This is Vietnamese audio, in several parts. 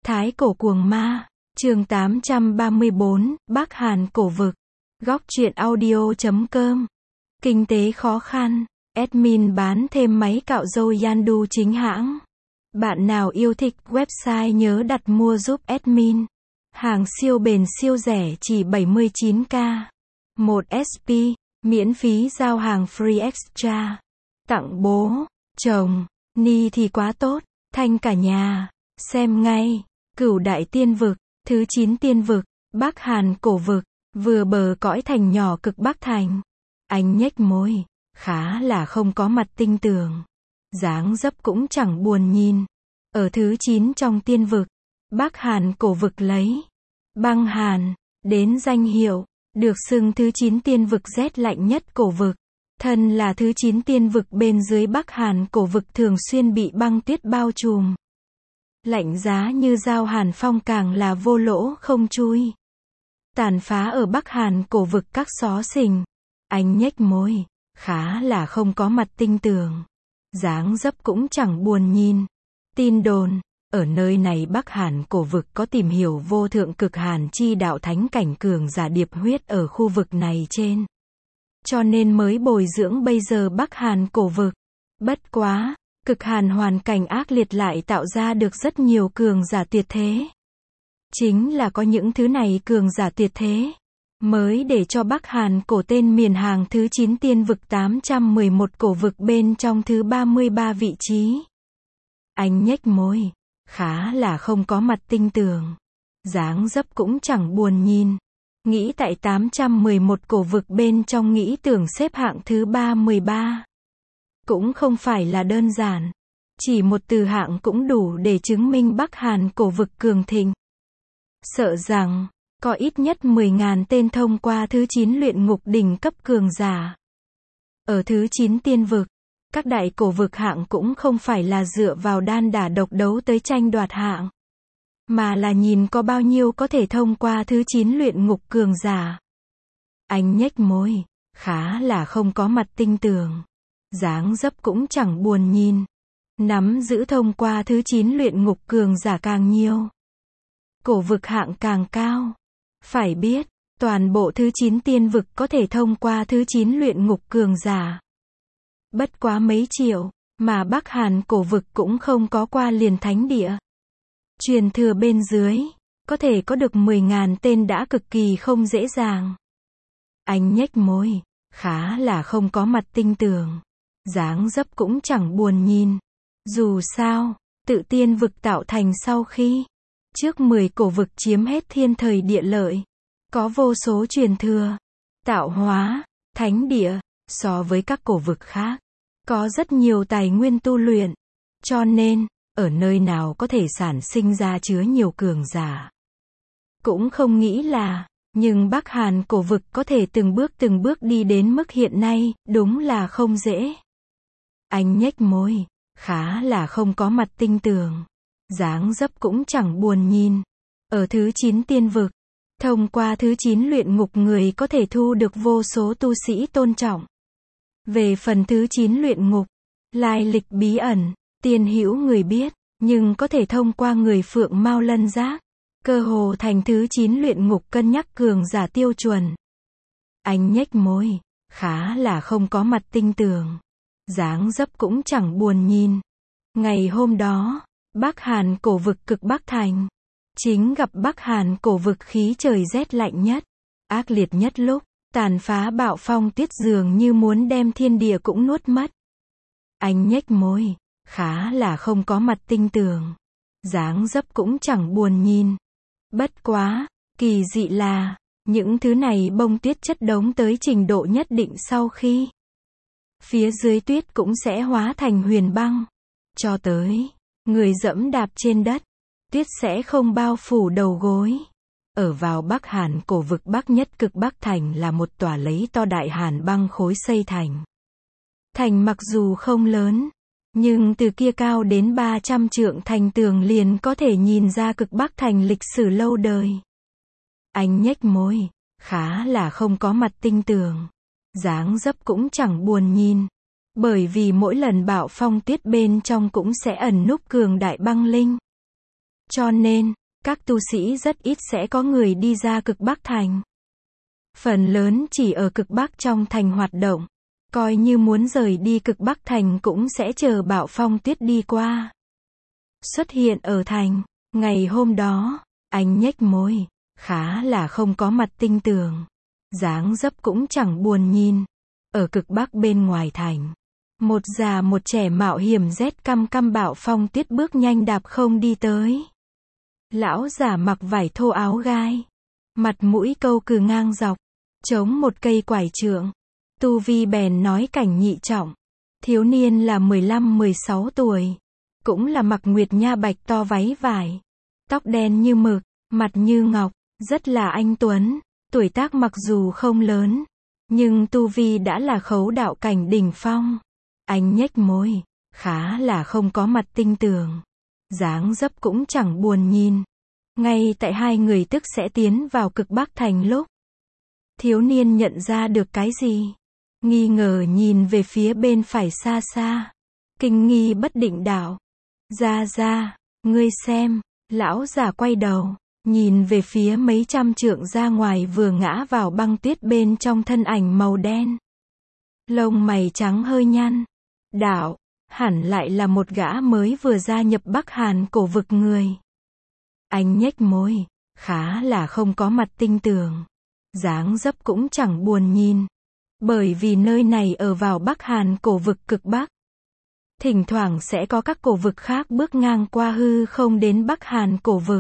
Thái cổ cuồng ma, chương 834, Bắc Hàn cổ vực. Góc truyện audio.com. Kinh tế khó khăn, admin bán thêm máy cạo râu Yandu chính hãng. Bạn nào yêu thích website nhớ đặt mua giúp admin. Hàng siêu bền siêu rẻ chỉ 79k. 1 SP, miễn phí giao hàng free extra. Tặng bố, chồng, ni thì quá tốt, thanh cả nhà. Xem ngay, Cửu Đại Tiên Vực, thứ 9 tiên vực, Bắc Hàn cổ vực, vừa bờ cõi thành nhỏ cực Bắc Thành. Anh nhếch môi, khá là không có mặt tinh tường. Dáng dấp cũng chẳng buồn nhìn. Ở thứ 9 trong tiên vực, Bắc Hàn cổ vực lấy băng hàn đến danh hiệu, được xưng thứ 9 tiên vực rét lạnh nhất cổ vực. Thân là thứ 9 tiên vực bên dưới Bắc Hàn cổ vực thường xuyên bị băng tuyết bao trùm. Lạnh giá như dao hàn phong càng là vô lỗ không chui. Tàn phá ở Bắc Hàn cổ vực các xó xỉnh. Anh nhếch môi, khá là không có mặt tinh tường. Dáng dấp cũng chẳng buồn nhìn. Tin đồn, ở nơi này Bắc Hàn cổ vực có tìm hiểu vô thượng cực hàn chi đạo thánh cảnh cường giả điệp huyết ở khu vực này trên. Cho nên mới bồi dưỡng bây giờ Bắc Hàn cổ vực. Bất quá, cực hàn hoàn cảnh ác liệt lại tạo ra được rất nhiều cường giả tuyệt thế. Chính là có những thứ này cường giả tuyệt thế, mới để cho Bắc Hàn cổ tên miền hàng thứ 9 tiên vực 811 cổ vực bên trong thứ 33 vị trí. Anh nhếch môi, khá là không có mặt tinh tường. Dáng dấp cũng chẳng buồn nhìn. Nghĩ tại 811 cổ vực bên trong nghĩ tưởng xếp hạng thứ 33. Cũng không phải là đơn giản. Chỉ một từ hạng cũng đủ để chứng minh Bắc Hàn cổ vực cường thịnh. Sợ rằng, có ít nhất 10.000 tên thông qua thứ 9 luyện ngục đỉnh cấp cường giả. Ở thứ 9 tiên vực, các đại cổ vực hạng cũng không phải là dựa vào đan đả độc đấu tới tranh đoạt hạng. Mà là nhìn có bao nhiêu có thể thông qua thứ 9 luyện ngục cường giả. Anh nhếch môi, khá là không có mặt tinh tường. Dáng dấp cũng chẳng buồn nhìn. Nắm giữ thông qua thứ 9 luyện ngục cường giả càng nhiều, cổ vực hạng càng cao. Phải biết, toàn bộ thứ 9 tiên vực có thể thông qua thứ 9 luyện ngục cường giả bất quá mấy triệu, mà Bắc Hàn cổ vực cũng không có qua liền thánh địa. Truyền thừa bên dưới, có thể có được 10.000 tên đã cực kỳ không dễ dàng. Anh nhếch môi, khá là không có mặt tinh tường. Dáng dấp cũng chẳng buồn nhìn. Dù sao, tự tiên vực tạo thành sau khi trước 10 cổ vực chiếm hết thiên thời địa lợi, có vô số truyền thừa, tạo hóa, thánh địa, so với các cổ vực khác, có rất nhiều tài nguyên tu luyện. Cho nên, ở nơi nào có thể sản sinh ra chứa nhiều cường giả. Cũng không nghĩ là, nhưng Bắc Hàn cổ vực có thể từng bước đi đến mức hiện nay, đúng là không dễ. Anh nhếch môi, khá là không có mặt tinh tường. Dáng dấp cũng chẳng buồn nhìn. Ở thứ 9 tiên vực, thông qua thứ 9 luyện ngục người có thể thu được vô số tu sĩ tôn trọng. Về phần thứ 9 luyện ngục, lai lịch bí ẩn, tiên hữu người biết, nhưng có thể thông qua người Phượng Mao Lân Giác, cơ hồ thành thứ 9 luyện ngục cân nhắc cường giả tiêu chuẩn. Anh nhếch môi, khá là không có mặt tinh tường. Dáng dấp cũng chẳng buồn nhìn. Ngày hôm đó, Bắc Hàn cổ vực cực Bắc Thành, chính gặp Bắc Hàn cổ vực khí trời rét lạnh nhất, ác liệt nhất lúc, tàn phá bạo phong tuyết dường như muốn đem thiên địa cũng nuốt mất. Anh nhếch môi, khá là không có mặt tinh tường. Dáng dấp cũng chẳng buồn nhìn. Bất quá, kỳ dị là, những thứ này bông tuyết chất đống tới trình độ nhất định sau khi phía dưới tuyết cũng sẽ hóa thành huyền băng. Cho tới, người dẫm đạp trên đất, tuyết sẽ không bao phủ đầu gối. Ở vào Bắc Hàn cổ vực Bắc nhất cực Bắc Thành là một tòa lấy to đại hàn băng khối xây thành. Thành mặc dù không lớn, nhưng từ kia cao đến 300 trượng thành tường liền có thể nhìn ra cực Bắc Thành lịch sử lâu đời. Anh nhếch môi, khá là không có mặt tinh tường. Dáng dấp cũng chẳng buồn nhìn. Bởi vì mỗi lần bạo phong tuyết bên trong cũng sẽ ẩn núp cường đại băng linh. Cho nên, các tu sĩ rất ít sẽ có người đi ra cực Bắc Thành. Phần lớn chỉ ở cực Bắc trong thành hoạt động. Coi như muốn rời đi cực Bắc Thành cũng sẽ chờ bão phong tuyết đi qua. Xuất hiện ở thành, ngày hôm đó, anh nhếch môi, khá là không có mặt tinh tường. Dáng dấp cũng chẳng buồn nhìn. Ở cực Bắc bên ngoài thành, một già một trẻ mạo hiểm rét căm căm bão phong tuyết bước nhanh đạp không đi tới. Lão già mặc vải thô áo gai, mặt mũi câu cừ ngang dọc, chống một cây quải trượng. Tu vi bèn nói cảnh nhị trọng. Thiếu niên là 15-16 tuổi. Cũng là mặc nguyệt nha bạch to váy vải. Tóc đen như mực, mặt như ngọc, rất là anh tuấn. Tuổi tác mặc dù không lớn, nhưng tu vi đã là khấu đạo cảnh đỉnh phong. Anh nhếch môi, khá là không có mặt tinh tường. Dáng dấp cũng chẳng buồn nhìn. Ngay tại hai người tức sẽ tiến vào cực Bắc Thành lúc, thiếu niên nhận ra được cái gì. Nghi ngờ nhìn về phía bên phải xa xa. Kinh nghi bất định đạo. Ra, ngươi xem. Lão già quay đầu, nhìn về phía mấy trăm trượng ra ngoài vừa ngã vào băng tuyết bên trong thân ảnh màu đen. Lông mày trắng hơi nhăn. Đạo, hẳn lại là một gã mới vừa gia nhập Bắc Hàn cổ vực người. Anh nhếch môi, khá là không có mặt tinh tường. Dáng dấp cũng chẳng buồn nhìn. Bởi vì nơi này ở vào Bắc Hàn cổ vực cực Bắc. Thỉnh thoảng sẽ có các cổ vực khác bước ngang qua hư không đến Bắc Hàn cổ vực.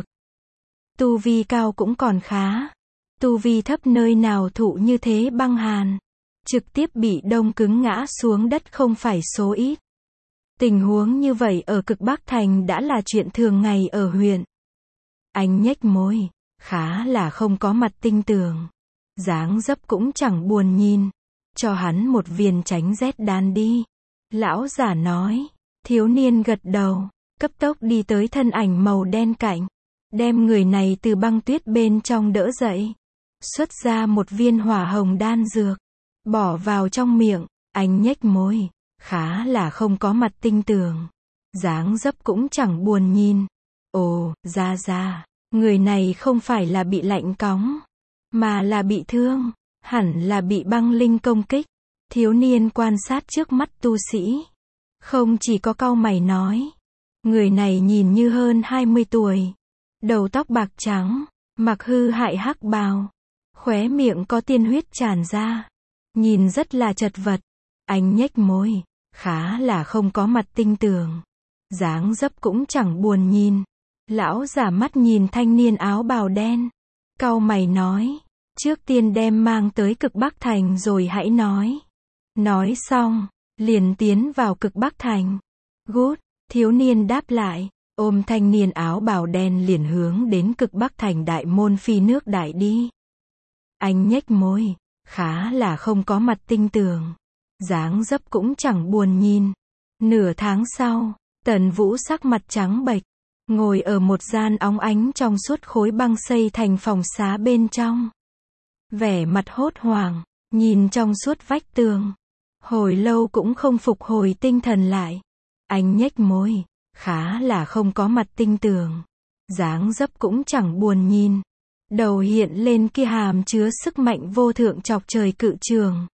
Tu vi cao cũng còn khá. Tu vi thấp nơi nào thụ như thế băng hàn. Trực tiếp bị đông cứng ngã xuống đất không phải số ít. Tình huống như vậy ở cực Bắc Thành đã là chuyện thường ngày ở huyện. Anh nhếch môi, khá là không có mặt tinh tường. Dáng dấp cũng chẳng buồn nhìn. Cho hắn một viên tránh rét đan đi. Lão giả nói. Thiếu niên gật đầu, cấp tốc đi tới thân ảnh màu đen cạnh. Đem người này từ băng tuyết bên trong đỡ dậy. Xuất ra một viên hỏa hồng đan dược. Bỏ vào trong miệng, anh nhếch môi. Khá là không có mặt tinh tường. Dáng dấp cũng chẳng buồn nhìn. Ồ, ra, người này không phải là bị lạnh cóng, mà là bị thương. Hẳn là bị băng linh công kích. Thiếu niên quan sát trước mắt tu sĩ. Không chỉ có cau mày nói. Người này nhìn như hơn 20 tuổi. Đầu tóc bạc trắng, mặc hư hại hắc bào. Khóe miệng có tiên huyết tràn ra. Nhìn rất là chật vật. Anh nhếch môi, khá là không có mặt tinh tường. Dáng dấp cũng chẳng buồn nhìn. Lão giả mắt nhìn thanh niên áo bào đen. Cau mày nói. Trước tiên đem mang tới cực Bắc Thành rồi hãy nói. Nói xong, liền tiến vào cực Bắc Thành. Good, thiếu niên đáp lại, ôm thanh niên áo bào đen liền hướng đến cực Bắc Thành đại môn phi nước đại đi. Anh nhếch môi, khá là không có mặt tinh tường. Dáng dấp cũng chẳng buồn nhìn. Nửa tháng sau, Tần Vũ sắc mặt trắng bệch, ngồi ở một gian óng ánh trong suốt khối băng xây thành phòng xá bên trong. Vẻ mặt hốt hoảng, nhìn trong suốt vách tường. Hồi lâu cũng không phục hồi tinh thần lại. Anh nhếch môi, khá là không có mặt tinh tường. Dáng dấp cũng chẳng buồn nhìn. Đầu hiện lên kia hàm chứa sức mạnh vô thượng chọc trời cự trường.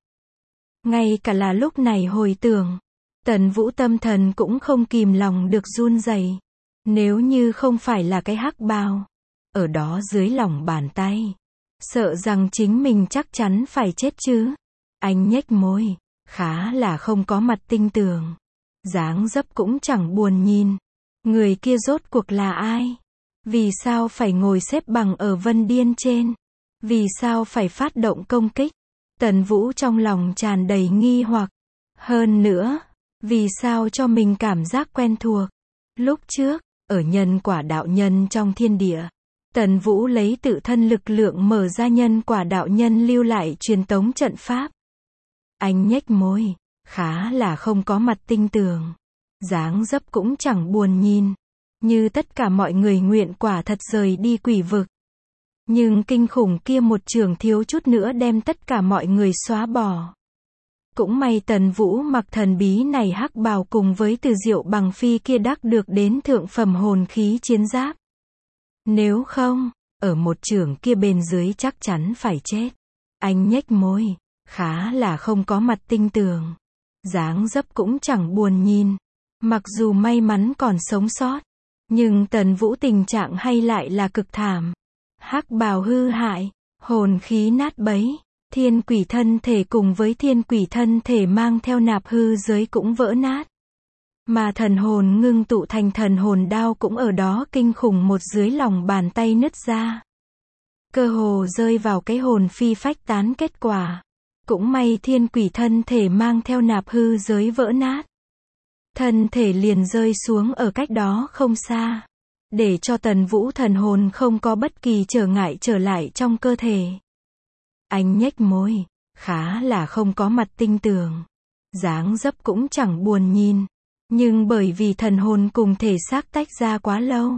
Ngay cả là lúc này hồi tưởng, Tần Vũ tâm thần cũng không kìm lòng được run rẩy. Nếu như không phải là cái hắc bào ở đó dưới lòng bàn tay, sợ rằng chính mình chắc chắn phải chết chứ. Anh nhếch môi, khá là không có mặt tinh tường. Dáng dấp cũng chẳng buồn nhìn. Người kia rốt cuộc là ai? Vì sao phải ngồi xếp bằng ở Vân Điên trên? Vì sao phải phát động công kích? Tần Vũ trong lòng tràn đầy nghi hoặc. Hơn nữa, vì sao cho mình cảm giác quen thuộc? Lúc trước, ở nhân quả đạo nhân trong thiên địa, Tần Vũ lấy tự thân lực lượng mở ra nhân quả đạo nhân lưu lại truyền tống trận pháp. Anh nhếch môi, khá là không có mặt tinh tường. Dáng dấp cũng chẳng buồn nhìn. Như tất cả mọi người nguyện quả thật rời đi quỷ vực. Nhưng kinh khủng kia một trường thiếu chút nữa đem tất cả mọi người xóa bỏ. Cũng may Tần Vũ mặc thần bí này hắc bào cùng với Từ Diệu Bằng Phi kia đắc được đến thượng phẩm hồn khí chiến giáp. Nếu không, ở một chưởng kia bên dưới chắc chắn phải chết. Anh nhếch môi, khá là không có mặt tinh tường. Dáng dấp cũng chẳng buồn nhìn. Mặc dù may mắn còn sống sót, nhưng Tần Vũ tình trạng hay lại là cực thảm. Hắc bào hư hại, hồn khí nát bấy, thiên quỷ thân thể cùng với thiên quỷ thân thể mang theo nạp hư giới cũng vỡ nát. Mà thần hồn ngưng tụ thành thần hồn đao cũng ở đó kinh khủng một dưới lòng bàn tay nứt ra. Cơ hồ rơi vào cái hồn phi phách tán kết quả. Cũng may thiên quỷ thân thể mang theo nạp hư giới vỡ nát. Thân thể liền rơi xuống ở cách đó không xa. Để cho Tần Vũ thần hồn không có bất kỳ trở ngại trở lại trong cơ thể. Anh nhếch môi, khá là không có mặt tinh tường. Dáng dấp cũng chẳng buồn nhìn. Nhưng bởi vì thần hồn cùng thể xác tách ra quá lâu.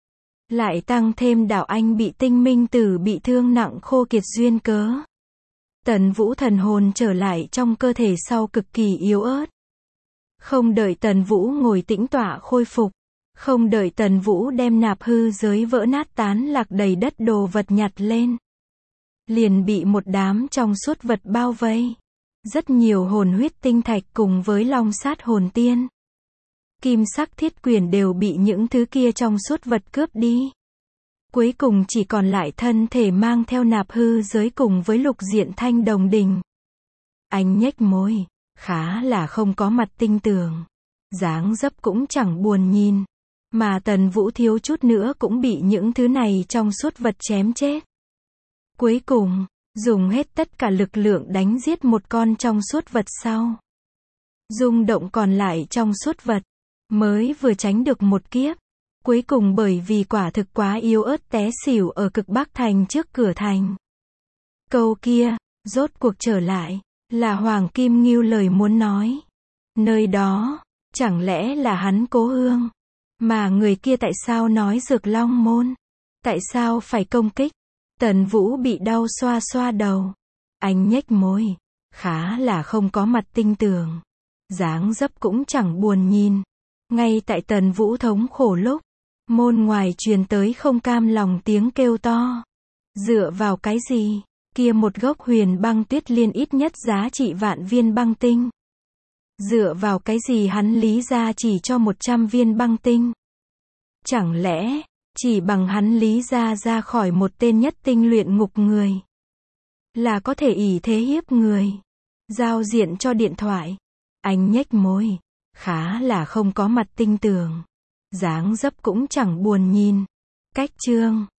Lại tăng thêm đạo anh bị tinh minh tử bị thương nặng khô kiệt duyên cớ. Tần Vũ thần hồn trở lại trong cơ thể sau cực kỳ yếu ớt. Không đợi Tần Vũ ngồi tĩnh tọa khôi phục. Không đợi Tần Vũ đem nạp hư giới vỡ nát tán lạc đầy đất đồ vật nhặt lên. Liền bị một đám trong suốt vật bao vây. Rất nhiều hồn huyết tinh thạch cùng với long sát hồn tiên. Kim sắc thiết quyền đều bị những thứ kia trong suốt vật cướp đi. Cuối cùng chỉ còn lại thân thể mang theo nạp hư giới cùng với lục diện thanh đồng đình. Anh nhếch môi, khá là không có mặt tinh tường. Dáng dấp cũng chẳng buồn nhìn. Mà Tần Vũ thiếu chút nữa cũng bị những thứ này trong suốt vật chém chết. Cuối cùng, dùng hết tất cả lực lượng đánh giết một con trong suốt vật sau. Rung động còn lại trong suốt vật. Mới vừa tránh được một kiếp. Cuối cùng bởi vì quả thực quá yếu ớt té xỉu ở cực Bắc thành trước cửa thành. Câu kia, rốt cuộc trở lại, là Hoàng Kim Ngưu lời muốn nói. Nơi đó, chẳng lẽ là hắn Cố Hương? Mà người kia tại sao nói Dược Long Môn? Tại sao phải công kích? Tần Vũ bị đau xoa xoa đầu. Anh nhếch môi, khá là không có mặt tinh tường. Dáng dấp cũng chẳng buồn nhìn. Ngay tại Tần Vũ thống khổ lúc, môn ngoài truyền tới không cam lòng tiếng kêu to. Dựa vào cái gì? Kia một gốc huyền băng tuyết liên ít nhất giá trị vạn viên băng tinh. Dựa vào cái gì hắn Lý gia chỉ cho 100 viên băng tinh? Chẳng lẽ, chỉ bằng hắn Lý gia ra khỏi một tên nhất tinh luyện ngục người, là có thể ỷ thế hiếp người? Giao diện cho điện thoại. Anh nhếch môi, khá là không có mặt tinh tường. Dáng dấp cũng chẳng buồn nhìn. Cách chương